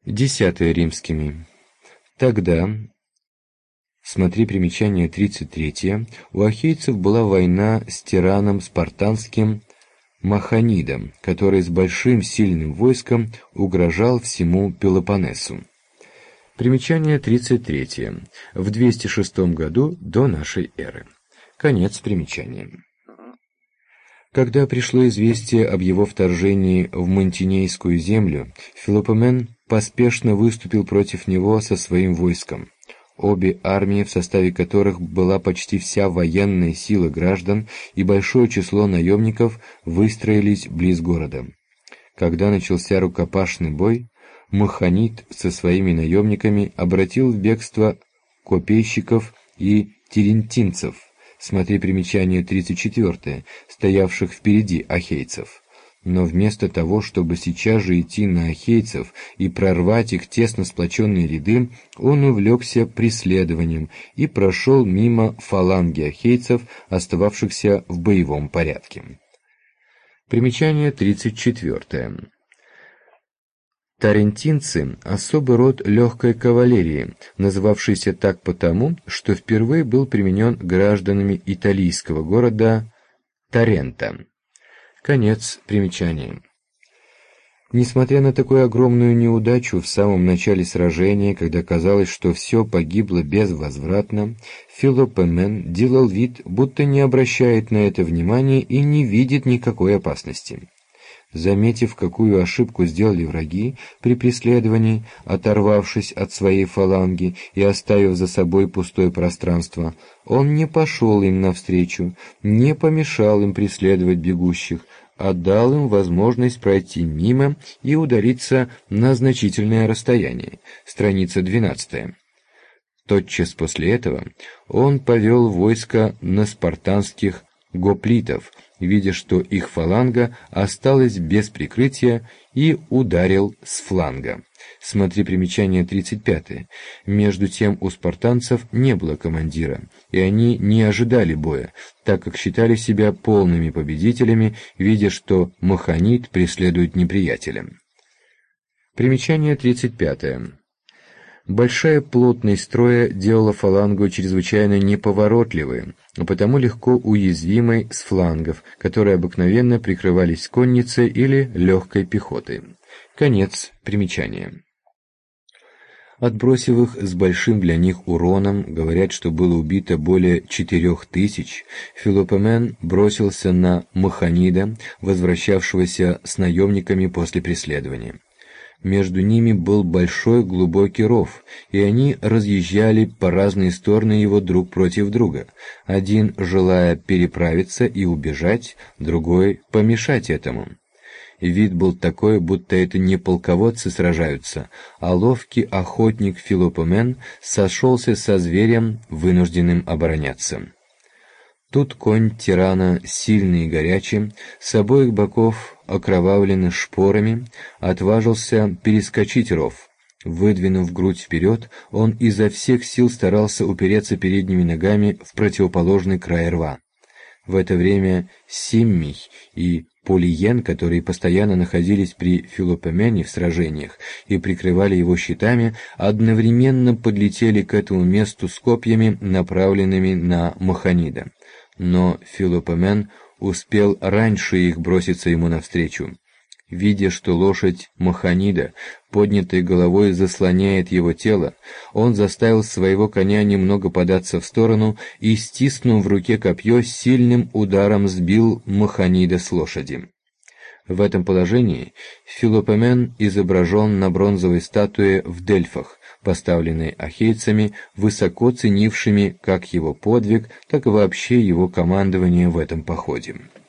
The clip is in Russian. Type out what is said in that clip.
Десятое римскими. Тогда, смотри примечание 33, у ахейцев была война с тираном спартанским Маханидом, который с большим сильным войском угрожал всему Пелопоннесу. Примечание 33. В 206 году до нашей эры. Конец примечания. Когда пришло известие об его вторжении в Мантинейскую землю, Филопомен поспешно выступил против него со своим войском. Обе армии, в составе которых была почти вся военная сила граждан и большое число наемников, выстроились близ города. Когда начался рукопашный бой, Маханид со своими наемниками обратил в бегство копейщиков и терентинцев, смотри примечание 34, стоявших впереди ахейцев. Но вместо того, чтобы сейчас же идти на ахейцев и прорвать их тесно сплоченные ряды, он увлекся преследованием и прошел мимо фаланги ахейцев, остававшихся в боевом порядке. Примечание 34. Тарентинцы – особый род легкой кавалерии, называвшийся так потому, что впервые был применен гражданами италийского города Тарента. Конец примечания. Несмотря на такую огромную неудачу в самом начале сражения, когда казалось, что все погибло безвозвратно, Филопомен делал вид, будто не обращает на это внимания и не видит никакой опасности. Заметив, какую ошибку сделали враги при преследовании, оторвавшись от своей фаланги и оставив за собой пустое пространство, он не пошел им навстречу, не помешал им преследовать бегущих, а дал им возможность пройти мимо и удалиться на значительное расстояние. Страница 12. Тотчас после этого он повел войско на спартанских гоплитов, видя, что их фаланга осталась без прикрытия, и ударил с фланга. Смотри примечание 35. Между тем у спартанцев не было командира, и они не ожидали боя, так как считали себя полными победителями, видя, что Маханид преследует неприятеля. Примечание 35. Большая плотность строя делала фалангу чрезвычайно неповоротливой, а потому легко уязвимой с флангов, которые обыкновенно прикрывались конницей или легкой пехотой. Конец примечания. Отбросив их с большим для них уроном, говорят, что было убито более 4000, Филопомен бросился на Маханида, возвращавшегося с наемниками после преследования. Между ними был большой глубокий ров, и они разъезжали по разные стороны его друг против друга, один желая переправиться и убежать, другой помешать этому. Вид был такой, будто это не полководцы сражаются, а ловкий охотник Филопомен сошелся со зверем, вынужденным обороняться. Тут конь тирана, сильный и горячий, с обоих боков окровавленный шпорами, отважился перескочить ров. Выдвинув грудь вперед, он изо всех сил старался упереться передними ногами в противоположный край рва. В это время Симмий и Полиен, которые постоянно находились при Филопомене в сражениях и прикрывали его щитами, одновременно подлетели к этому месту с копьями, направленными на Маханида. Но Филопомен успел раньше их броситься ему навстречу. Видя, что лошадь Маханида, поднятой головой, заслоняет его тело, он заставил своего коня немного податься в сторону и, стиснув в руке копье, сильным ударом сбил Маханида с лошади. В этом положении Филопомен изображен на бронзовой статуе в Дельфах, поставленной ахейцами, высоко ценившими как его подвиг, так и вообще его командование в этом походе.